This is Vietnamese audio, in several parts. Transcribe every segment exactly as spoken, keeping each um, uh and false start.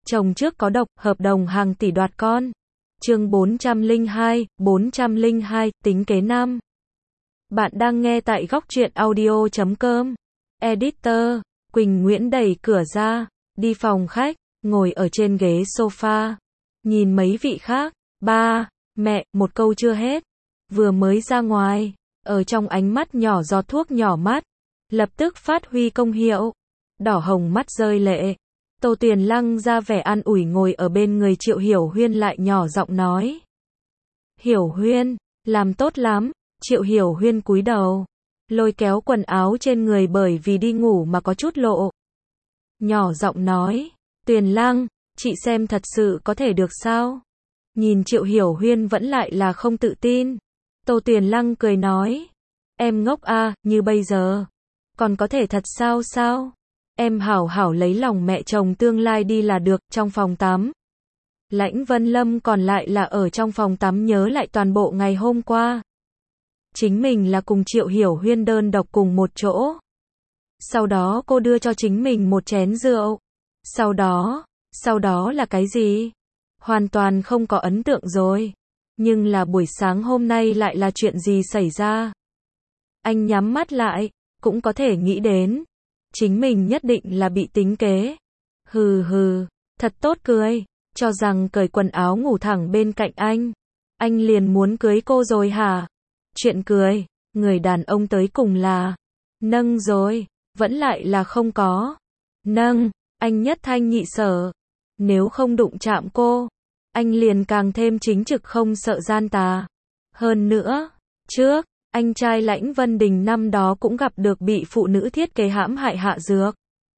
Chồng trước có độc, hợp đồng hàng tỷ đoạt con. Chương bốn trăm lẻ hai, bốn trăm lẻ hai, tính kế năm. Bạn đang nghe tại góc truyện audio chấm com. Editor, Quỳnh Nguyễn đẩy cửa ra, đi phòng khách, ngồi ở trên ghế sofa. Nhìn mấy vị khác, ba, mẹ, một câu chưa hết. Vừa mới ra ngoài, ở trong ánh mắt nhỏ giọt thuốc nhỏ mắt. Lập tức phát huy công hiệu. Đỏ hồng mắt rơi lệ. Tô Tuyền Lăng ra vẻ an ủi ngồi ở bên người Triệu Hiểu Huyên lại nhỏ giọng nói. Hiểu Huyên, làm tốt lắm. Triệu Hiểu Huyên cúi đầu, lôi kéo quần áo trên người bởi vì đi ngủ mà có chút lộ. Nhỏ giọng nói, Tuyền Lăng, chị xem thật sự có thể được sao? Nhìn Triệu Hiểu Huyên vẫn lại là không tự tin. Tô Tuyền Lăng cười nói, em ngốc a, như bây giờ, còn có thể thật sao sao? Em hảo hảo lấy lòng mẹ chồng tương lai đi là được. Trong phòng tắm, Lãnh Vân Lâm còn lại là ở trong phòng tắm nhớ lại toàn bộ ngày hôm qua. Chính mình là cùng Triệu Hiểu Huyên đơn độc cùng một chỗ. Sau đó cô đưa cho chính mình một chén rượu. Sau đó, sau đó là cái gì? Hoàn toàn không có ấn tượng rồi. Nhưng là buổi sáng hôm nay lại là chuyện gì xảy ra? Anh nhắm mắt lại, cũng có thể nghĩ đến. Chính mình nhất định là bị tính kế. Hừ hừ, thật tốt cười. Cho rằng cởi quần áo ngủ thẳng bên cạnh anh. Anh liền muốn cưới cô rồi hả? Chuyện cười, người đàn ông tới cùng là nâng rồi, vẫn lại là không có. Nâng, anh nhất thanh nhị sở. Nếu không đụng chạm cô, anh liền càng thêm chính trực không sợ gian tà. Hơn nữa, trước, anh trai Lãnh Vân Đình năm đó cũng gặp được bị phụ nữ thiết kế hãm hại hạ dược.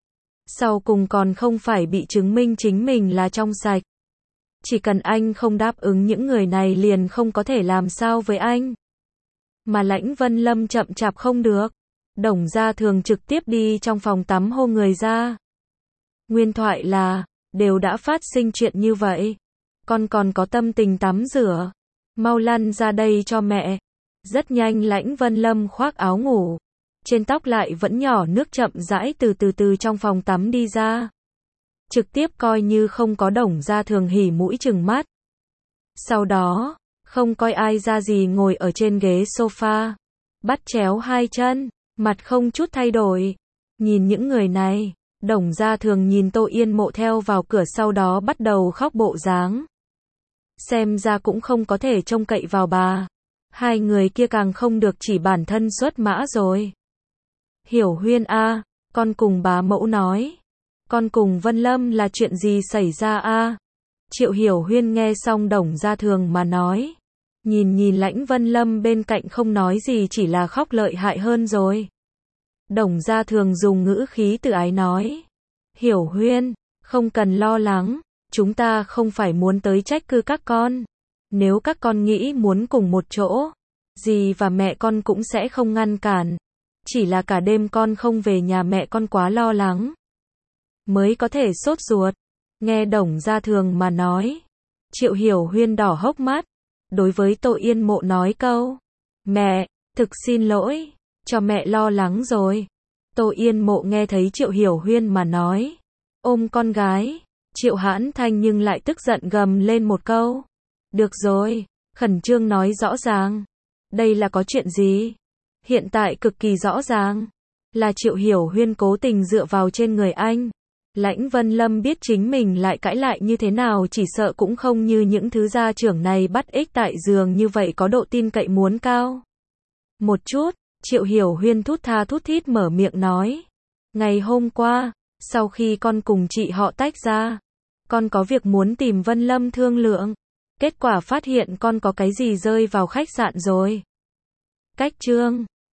Sau cùng còn không phải bị chứng minh chính mình là trong sạch. Chỉ cần anh không đáp ứng những người này liền không có thể làm sao với anh. Mà Lãnh Vân Lâm chậm chạp không được. Đồng Gia Thường trực tiếp đi trong phòng tắm hô người ra. Nguyên thoại là, đều đã phát sinh chuyện như vậy. Con còn có tâm tình tắm rửa. Mau lăn ra đây cho mẹ. Rất nhanh Lãnh Vân Lâm khoác áo ngủ. Trên tóc lại vẫn nhỏ nước chậm rãi từ từ từ trong phòng tắm đi ra. Trực tiếp coi như không có Đồng Gia Thường hỉ mũi chừng mắt. Sau đó, không coi ai ra gì ngồi ở trên ghế sofa. Bắt chéo hai chân, mặt không chút thay đổi. Nhìn những người này, Đồng Gia Thường nhìn Tô Yên Mộ theo vào cửa sau đó bắt đầu khóc bộ dáng. Xem ra cũng không có thể trông cậy vào bà. Hai người kia càng không được chỉ bản thân xuất mã rồi. Hiểu Huyên a, con cùng bá mẫu nói. Con cùng Vân Lâm là chuyện gì xảy ra a? Triệu Hiểu Huyên nghe xong Đồng Gia Thường mà nói. Nhìn nhìn Lãnh Vân Lâm bên cạnh không nói gì chỉ là khóc lợi hại hơn rồi. Đồng Gia Thường dùng ngữ khí từ ái nói. Hiểu Huyên, không cần lo lắng, chúng ta không phải muốn tới trách cứ các con. Nếu các con nghĩ muốn cùng một chỗ, dì và mẹ con cũng sẽ không ngăn cản. Chỉ là cả đêm con không về nhà mẹ con quá lo lắng. Mới có thể sốt ruột. Nghe Đồng Gia Thường mà nói. Triệu Hiểu Huyên đỏ hốc mắt. Đối với Tô Yên Mộ nói câu. Mẹ, thực xin lỗi, cho mẹ lo lắng rồi. Tô Yên Mộ nghe thấy Triệu Hiểu Huyên mà nói. Ôm con gái. Triệu Hãn Thanh nhưng lại tức giận gầm lên một câu. Được rồi, khẩn trương nói rõ ràng. Đây là có chuyện gì? Hiện tại cực kỳ rõ ràng. Là Triệu Hiểu Huyên cố tình dựa vào trên người anh. Lãnh Vân Lâm biết chính mình lại cãi lại như thế nào chỉ sợ cũng không như những thứ gia trưởng này bắt ích tại giường như vậy có độ tin cậy muốn cao. Một chút, Triệu Hiểu Huyên thút tha thút thít mở miệng nói. Ngày hôm qua, sau khi con cùng chị họ tách ra, con có việc muốn tìm Vân Lâm thương lượng. Kết quả phát hiện con có cái gì rơi vào khách sạn rồi. Cách chương